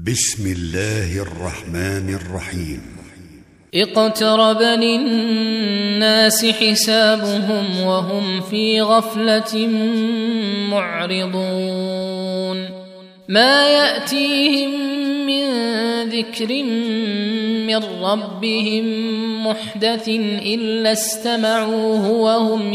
بسم الله الرحمن الرحيم. اقترب للناس حسابهم وهم في غفلة معرضون ما يأتيهم من ذكر من ربهم محدث إلا استمعوه وهم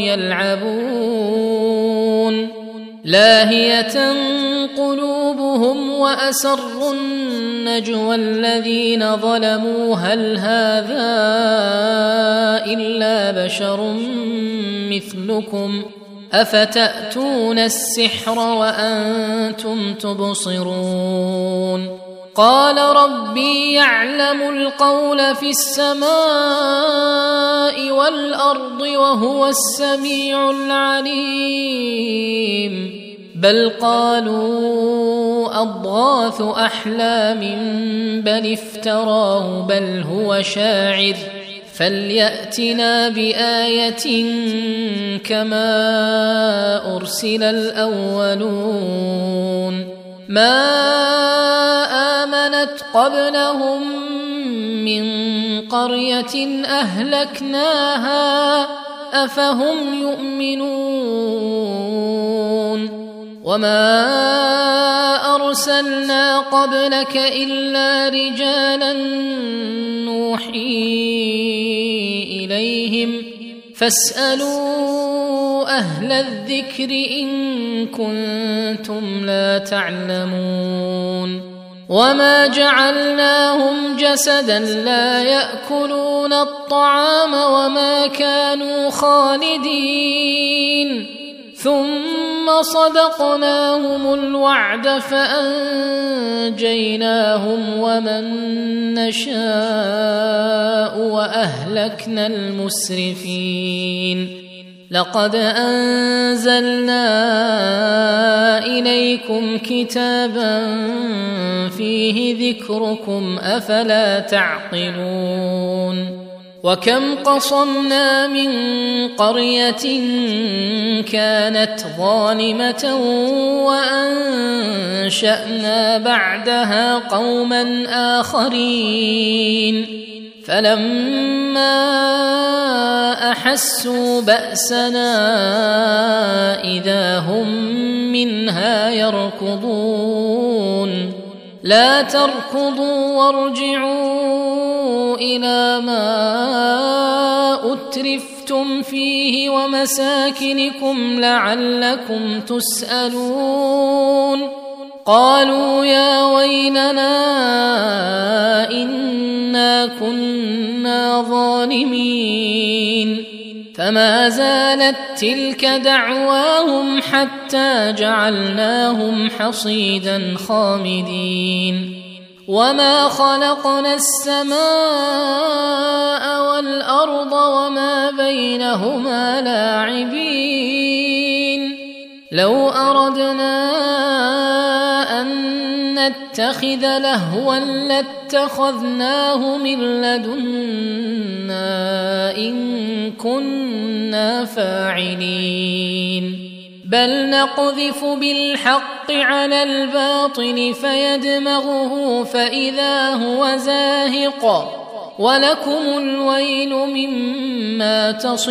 يلعبون لاهية قلوبهم وأسروا النجوى الذين ظلموا هل هذا إلا بشر مثلكم أفتأتون السحر وأنتم تبصرون قال ربي يعلم القول في السماء والأرض وهو السميع العليم بل قالوا أضغاث أحلام بل افتراه بل هو شاعر فليأتنا بآية كما أرسل الأولون ما آمنت قبلهم من قرية أهلكناها أفهم يؤمنون وما أرسلنا قبلك إلا رجالا نوحي إليهم فاسألوا أهل الذكر إن كنتم لا تعلمون وما جعلناهم جسدا لا يأكلون الطعام وما كانوا خالدين ثم صدقناهم الوعد فأنجيناهم ومن نشاء وأهلكنا المسرفين لقد أنزلنا إليكم كتابا فيه ذكركم أفلا تعقلون وكم قصمنا من قرية كانت ظالمة وأنشأنا بعدها قوما آخرين فلما أحسوا بأسنا إذا هم منها يركضون لا تركضوا وارجعوا إلى ما أترفتم فيه ومساكنكم لعلكم تسألون قالوا يا ويلنا إنا كنا ظالمين فما زالت تلك دعواهم حتى جعلناهم حصيدا خامدين وما خلقنا السماء والأرض وما بينهما لاعبين لو أردنا أن نتخذ لهوا لاتخذناه من لدنا إن كنا فاعلين بل نقذف بالحق على الباطل فيدمغه فإذا هو زاهق ولكم الويل مما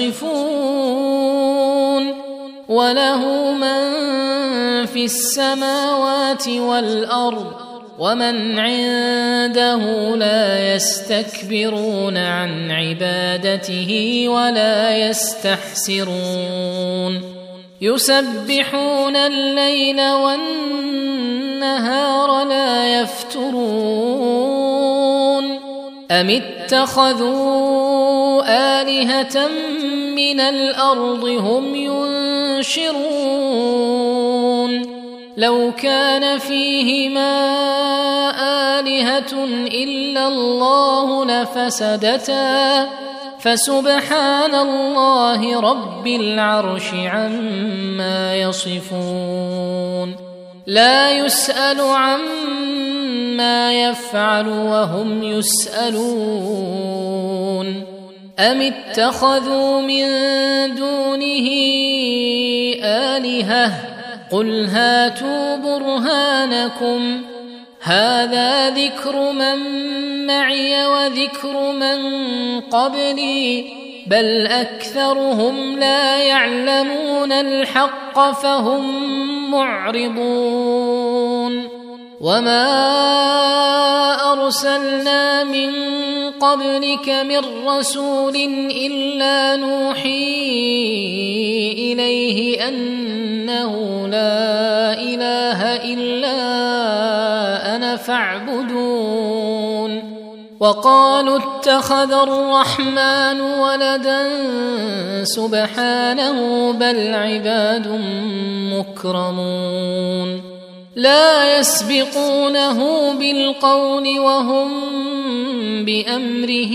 تصفون وله من في السماوات والأرض ومن عنده لا يستكبرون عن عبادته ولا يستحسرون يسبحون الليل والنهار لا يفترون أم اتخذوا آلهة من الأرض هم ينشرون لو كان فيهما آلهة إلا الله لفسدتا فسبحان الله رب العرش عما يصفون لا يسأل عما يفعل وهم يسألون أم اتخذوا من دونه آلهة قل هاتوا برهانكم هذا ذكر من معي وذكر من قبلي بل أكثرهم لا يعلمون الحق فهم معرضون وما أرسلنا من قبلك من رسول إلا نوحي إليه أنه لا إله إلا أنا فاعبدون وقالوا اتخذ الرحمن ولدا سبحانه بل عباد مكرمون لا يسبقونه بالقول وهم بأمره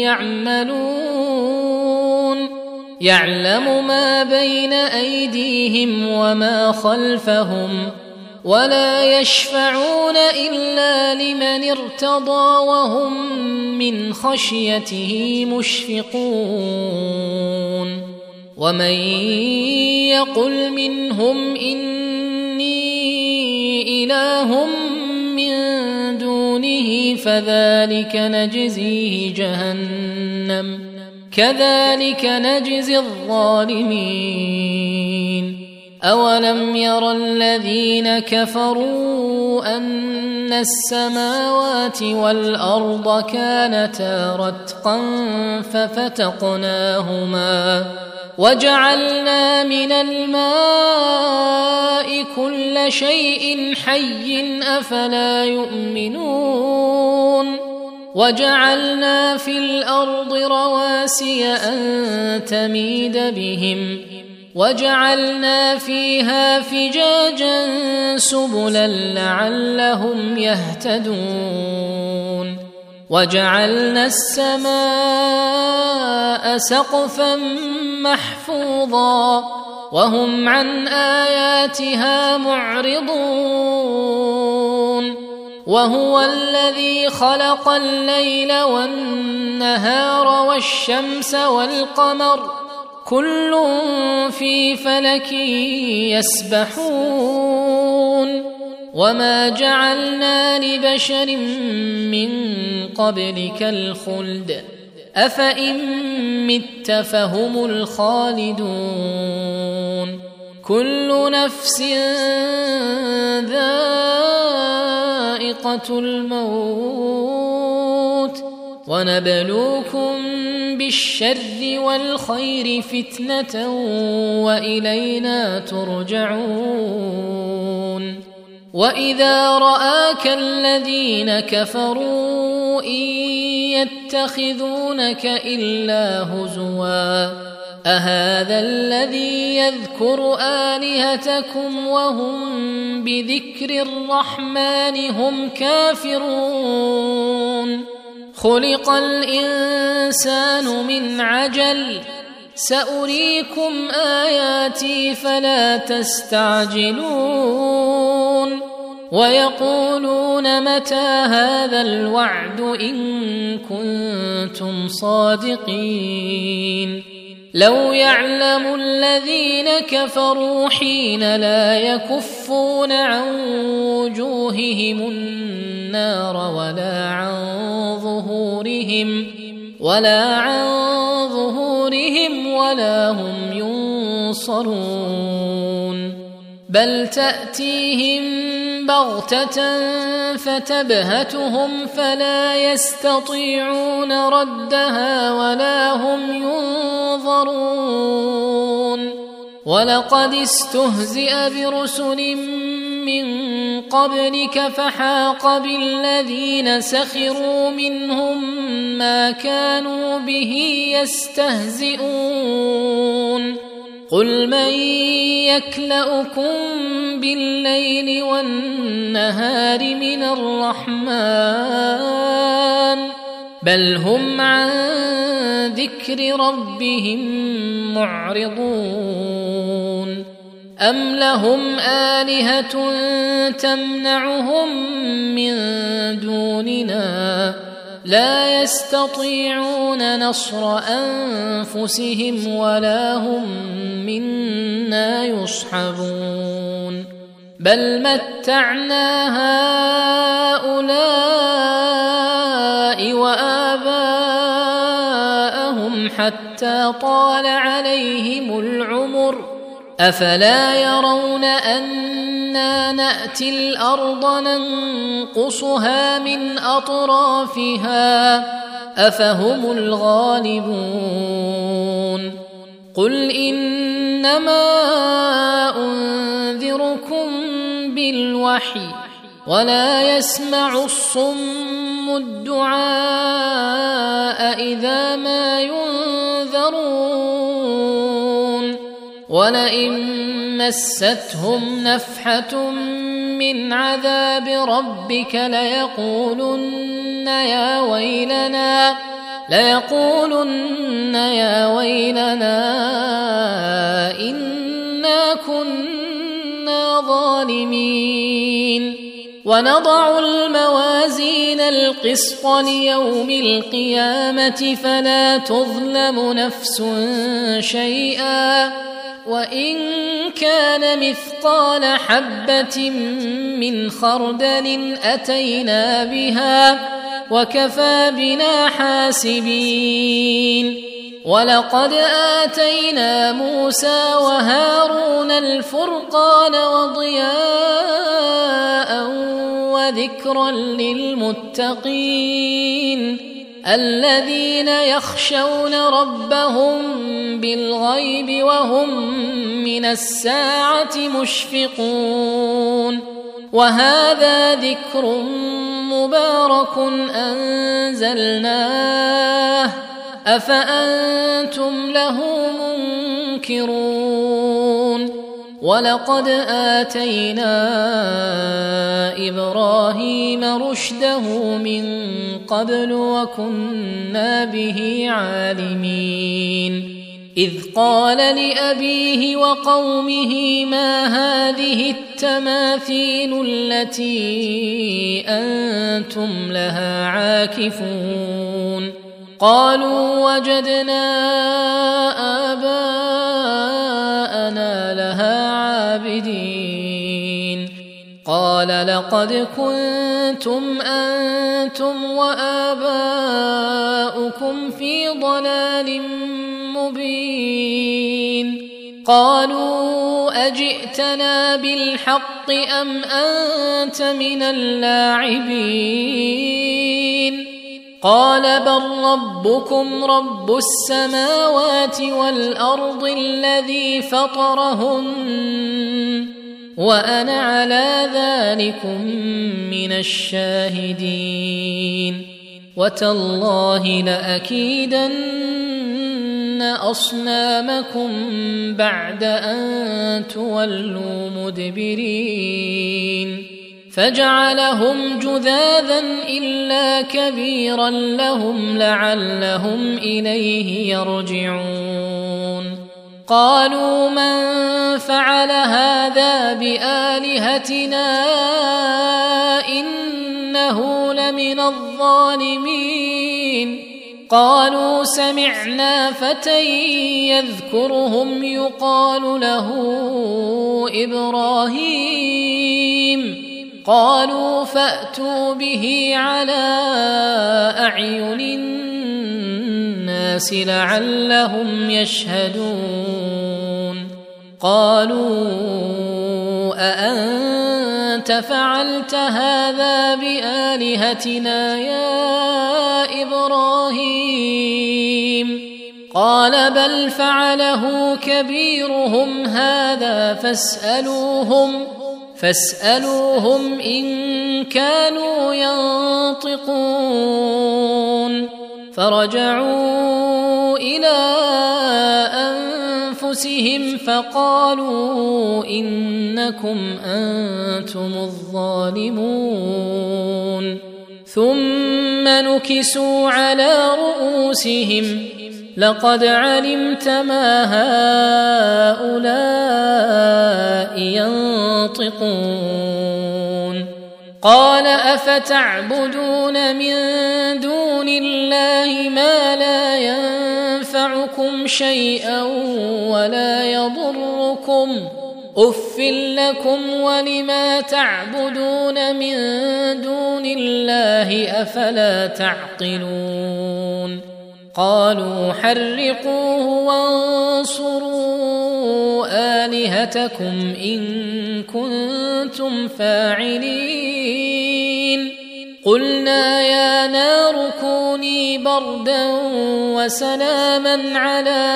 يعملون يعلم ما بين أيديهم وما خلفهم ولا يشفعون إلا لمن ارتضى وهم من خشيته مشفقون ومن يقل منهم إني إله من دونه فذلك نجزيه جهنم كذلك نجزي الظالمين أولم ير الذين كفروا أن السماوات والأرض كانتا رتقا ففتقناهما وجعلنا من الماء كل شيء حي أفلا يؤمنون وجعلنا في الأرض رواسي أن تميد بهم وجعلنا فيها فجاجا سبلا لعلهم يهتدون وجعلنا السماء سقفا محفوظا وهم عن آياتها معرضون وهو الذي خلق الليل والنهار والشمس والقمر كل في فلك يسبحون وما جعلنا لبشر من قبلك الخلد أفإن مت فهم الخالدون كل نفس ذائقة الموت ونبلوكم بالشر والخير فتنة وإلينا ترجعون وإذا رآك الذين كفروا إن يتخذونك إلا هزوا أهذا الذي يذكر آلهتكم وهم بذكر الرحمن هم كافرون خلق الإنسان من عجل سأريكم آياتي فلا تستعجلون ويقولون متى هذا الوعد إن كنتم صادقين لو يعلم الذين كفروا حين لا يكفون عن وجوههم النار ولا عن ظهورهم ولا هم ينصرون بل تأتيهم بغتة فتبهتهم فلا يستطيعون ردها ولا هم ينظرون ولقد استهزئ برسل من قبلك فحاق بالذين سخروا منهم ما كانوا به يستهزئون قل من يكلؤكم بالليل والنهار من الرحمن بل هم عن ذكر ربهم معرضون أم لهم آلهة تمنعهم من دوننا لا يستطيعون نصر أنفسهم ولا هم منا يصحبون بل متعنا هؤلاء وآباءهم حتى طال عليهم العمر أفلا يرون أنا نأتي الأرض ننقصها من أطرافها أفهم الغالبون قل إنما أنذركم بالوحي ولا يسمع الصم الدعاء إذا ما ينذرون ولئن مستهم نفحة من عذاب ربك ليقولن يا ويلنا إنا كنا ظالمين ونضع الموازين القسط ليوم القيامة فلا تظلم نفس شيئا وإن كان مثقال حبة من خردل أتينا بها وكفى بنا حاسبين ولقد آتينا موسى وهارون الفرقان وضياء وذكرا للمتقين الذين يخشون ربهم بالغيب وهم من الساعة مشفقون وهذا ذكر مبارك أنزلناه أفأنتم له منكرون ولقد آتينا إبراهيم رشده من قبل وكنا به عالمين إذ قال لأبيه وقومه ما هذه التماثيل التي أنتم لها عاكفون قالوا وجدنا آباءنا لها عابدين قال لقد كنتم أنتم وآباؤكم في ضلال مبين قالوا أجئتنا بالحق أم أنت من اللاعبين قال بل ربكم رب السماوات والأرض الذي فطرهن وأنا على ذلكم من الشاهدين وتالله لأكيدن أصنامكم بعد أن تولوا مدبرين فجعلهم جذاذا إلا كبيرا لهم لعلهم إليه يرجعون قالوا من فعل هذا بآلهتنا إنه لمن الظالمين قالوا سمعنا فتى يذكرهم يقال له إبراهيم قالوا فأتوا به على أعين الناس لعلهم يشهدون قالوا أأنت فعلت هذا بآلهتنا يا إبراهيم قال بل فعله كبيرهم هذا فاسألوهم إن كانوا ينطقون فرجعوا إلى أنفسهم فقالوا إنكم أنتم الظالمون ثم نكسوا على رؤوسهم لقد علمت ما هؤلاء ينطقون قال أفتعبدون من دون الله ما لا ينفعكم شيئا ولا يضركم أف لكم ولما تعبدون من دون الله أفلا تعقلون قالوا حرقوه وانصروا آلهتكم إن كنتم فاعلين قلنا يا نار كوني بردا وسلاما على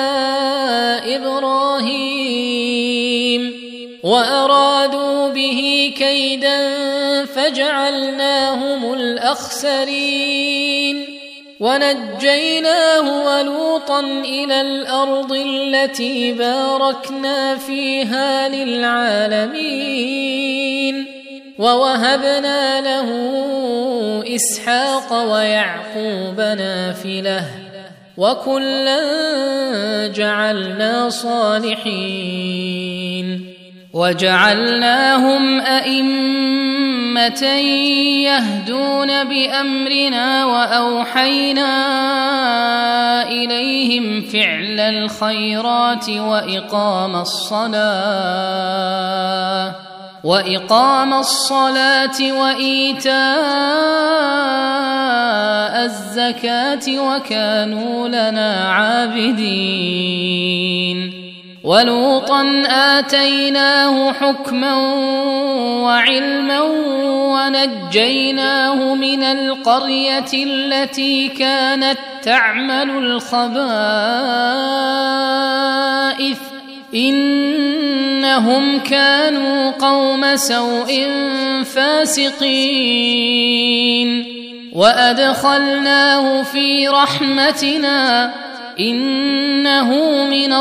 إبراهيم وأرادوا به كيدا فجعلناهم الأخسرين ونجيناه ولوطا إلى الأرض التي باركنا فيها للعالمين ووهبنا له إسحاق ويعقوب نافلة وكلا جعلنا صالحين وجعلناهم أئمة يهدون بأمرنا وأوحينا إليهم فعل الخيرات وإقام الصلاة وإيتاء الزكاة وكانوا لنا عابدين ولوطا آتيناه حكما وعلما ونجيناه من القرية التي كانت تعمل الخبائث إنهم كانوا قوم سوء فاسقين وأدخلناه في رحمتنا إنه من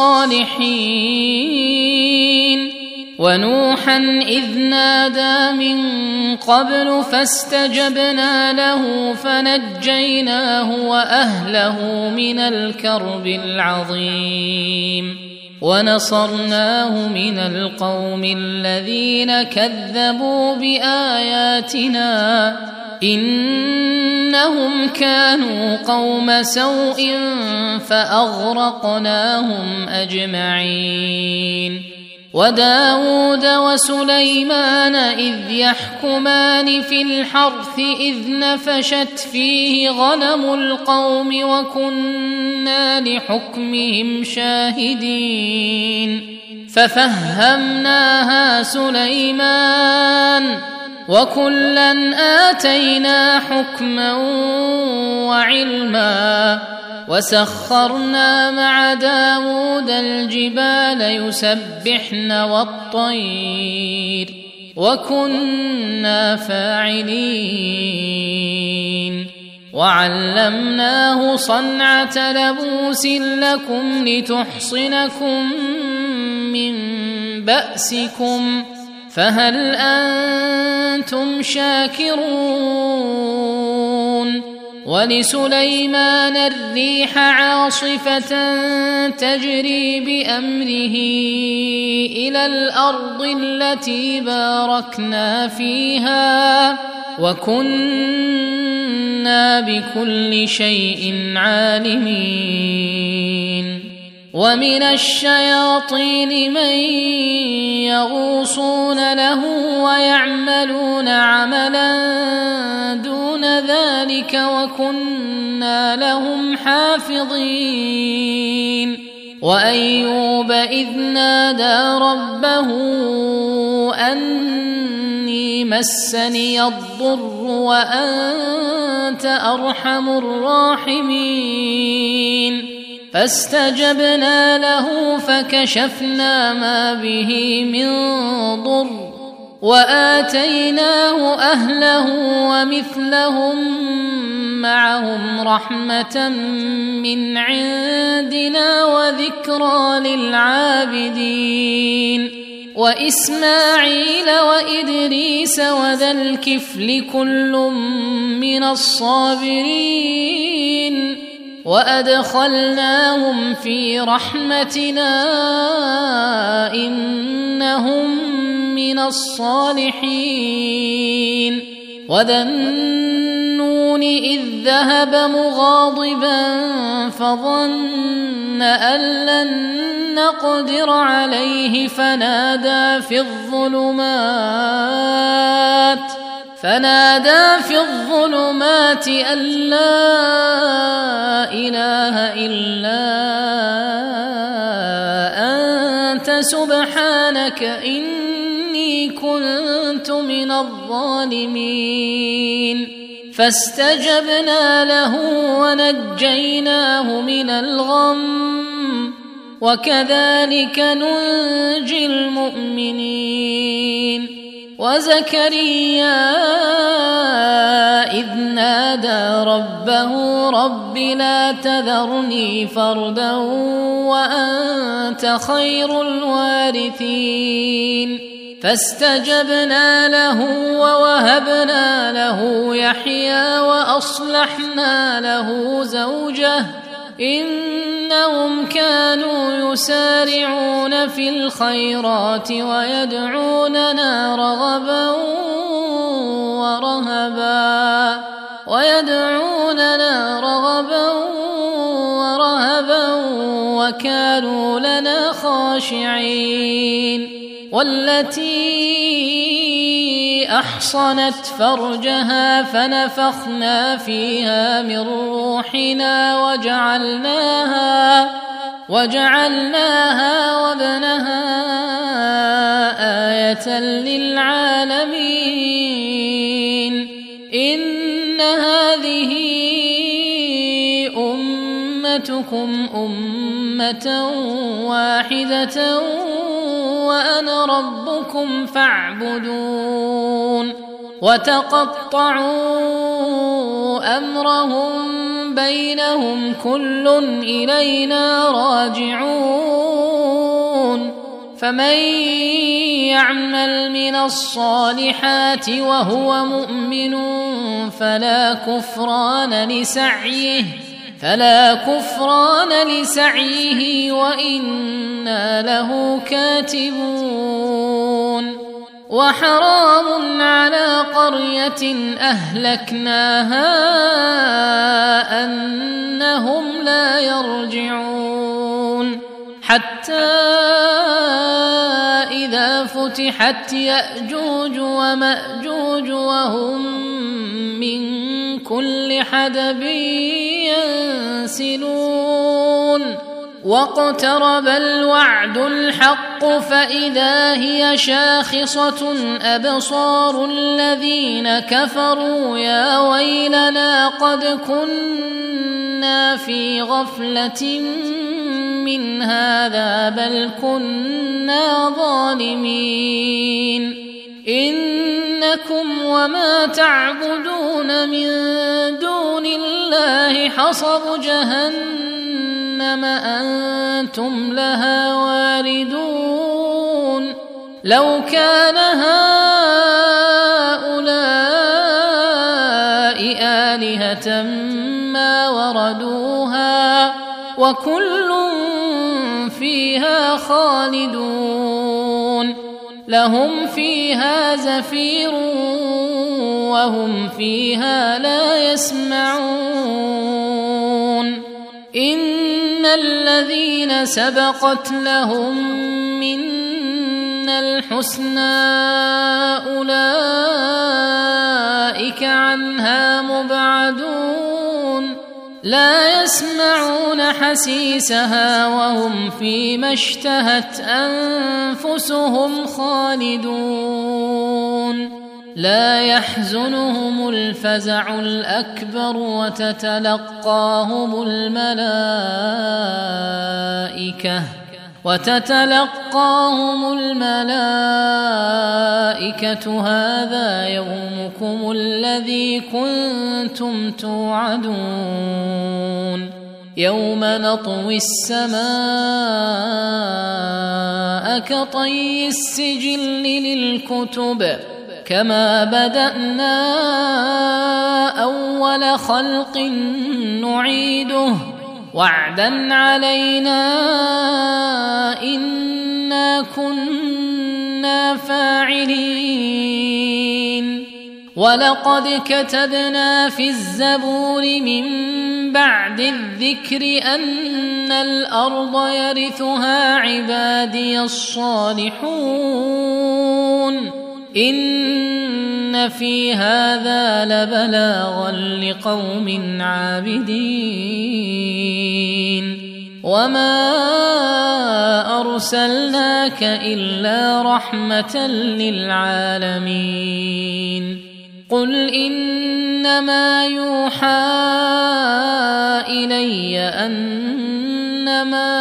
الصالحين ونوحا إذ نادى من قبل فاستجبنا له فنجيناه وأهله من الكرب العظيم ونصرناه من القوم الذين كذبوا بآياتنا إنهم كانوا قوم سوء فأغرقناهم أجمعين وداود وسليمان إذ يحكمان في الحرث إذ نفشت فيه غنم القوم وكنا لحكمهم شاهدين ففهمناها سليمان وكلا آتينا حكما وعلما وسخرنا مع داود الجبال يسبحن والطير وكنا فاعلين وعلمناه صنعة لبوس لكم لتحصنكم من بأسكم فهل أنتم شاكرون ولسليمان الريح عاصفة تجري بأمره إلى الأرض التي باركنا فيها وكنا بكل شيء عالمين ومن الشياطين من يغوصون له ويعملون عملا دون ذلك وكنا لهم حافظين وأيوب إذ نادى ربه أني مسني الضر وأنت أرحم الراحمين فاستجبنا له فكشفنا ما به من ضر وآتيناه أهله ومثلهم معهم رحمة من عندنا وذكرى للعابدين وإسماعيل وإدريس وذا الكفل كل من الصابرين وأدخلناهم في رحمتنا إنهم من الصالحين وذا النون إذ ذهب مغاضبا فظن أن لن نقدر عليه فنادى في الظلمات أن لا إله إلا أنت سبحانك إني كنت من الظالمين. فاستجبنا له ونجيناه من الغم وكذلك ننجي المؤمنين. وزكريا إذ نادى ربه رب لا تذرني فردا وأنت خير الوارثين. فاستجبنا له ووهبنا له يحيى وأصلحنا له زوجه إنهم كانوا يسارعون في الخيرات ويدعوننا رغبا ورهبا وكانوا لنا خاشعين. والتي أحصنت فرجها فنفخنا فيها من روحنا وجعلناها وابنها آية للعالمين. إن هذه أمتكم أمة واحدة وأنا ربكم فاعبدون. وتقطعوا أمرهم بينهم كل إلينا راجعون. فمن يعمل من الصالحات وهو مؤمن فلا كفران لسعيه وإنا له كاتبون. وحرام على قرية أهلكناها أنهم لا يرجعون حتى إذا فتحت يأجوج ومأجوج وهم من كل حدب ينسلون. واقترب الوعد الحق فإذا هي شاخصة أبصار الذين كفروا يا ويلنا قد كنا في غفلة من هذا بل كنا ظالمين. إنكم وما تعبدون من دون الله حصب جهنم أنتم لها واردون. لو كان هؤلاء آلهة ما وردوها وكل فيها خالدون. لهم فيها زفير وهم فيها لا يسمعون. إن الذين سبقت لهم منا الحسنى أولئك عنها مبعدون. لا يسمعون حسيسها وهم فيما اشتهت أنفسهم خالدون. لا يحزنهم الفزع الأكبر وتتلقاهم الملائكة هذا يومكم الذي كنتم توعدون. يوم نطوي السماء كطي السجل للكتب كما بدأنا أول خلق نعيده وعدا علينا إنا كنا فاعلين. ولقد كتبنا في الزبور من بعد الذكر أن الأرض يرثها عبادي الصالحون إن في هذا لبلاغا لقوم عابدين وما أرسلناك إلا رحمة للعالمين قل إنما يوحى إلي أنما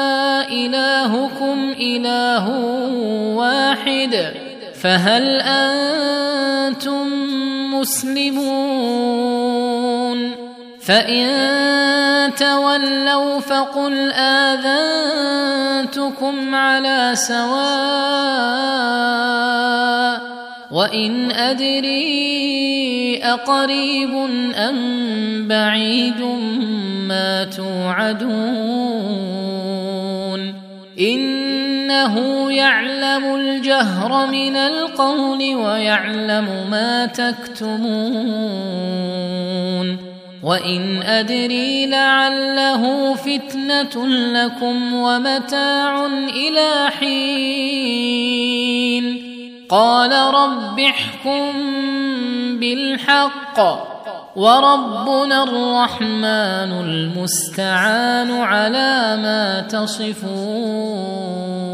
إلهكم إله واحد فهل أنتم مسلمون فإن تولوا فقل آذنتكم على سواء وإن أدري أقريب أم بعيد ما توعدون إنه يعلم الجهر من القول ويعلم ما تكتمون وإن أدري لعله فتنة لكم ومتاع إلى حين قال رب احكم بالحق وربنا الرحمن المستعان على ما تصفون.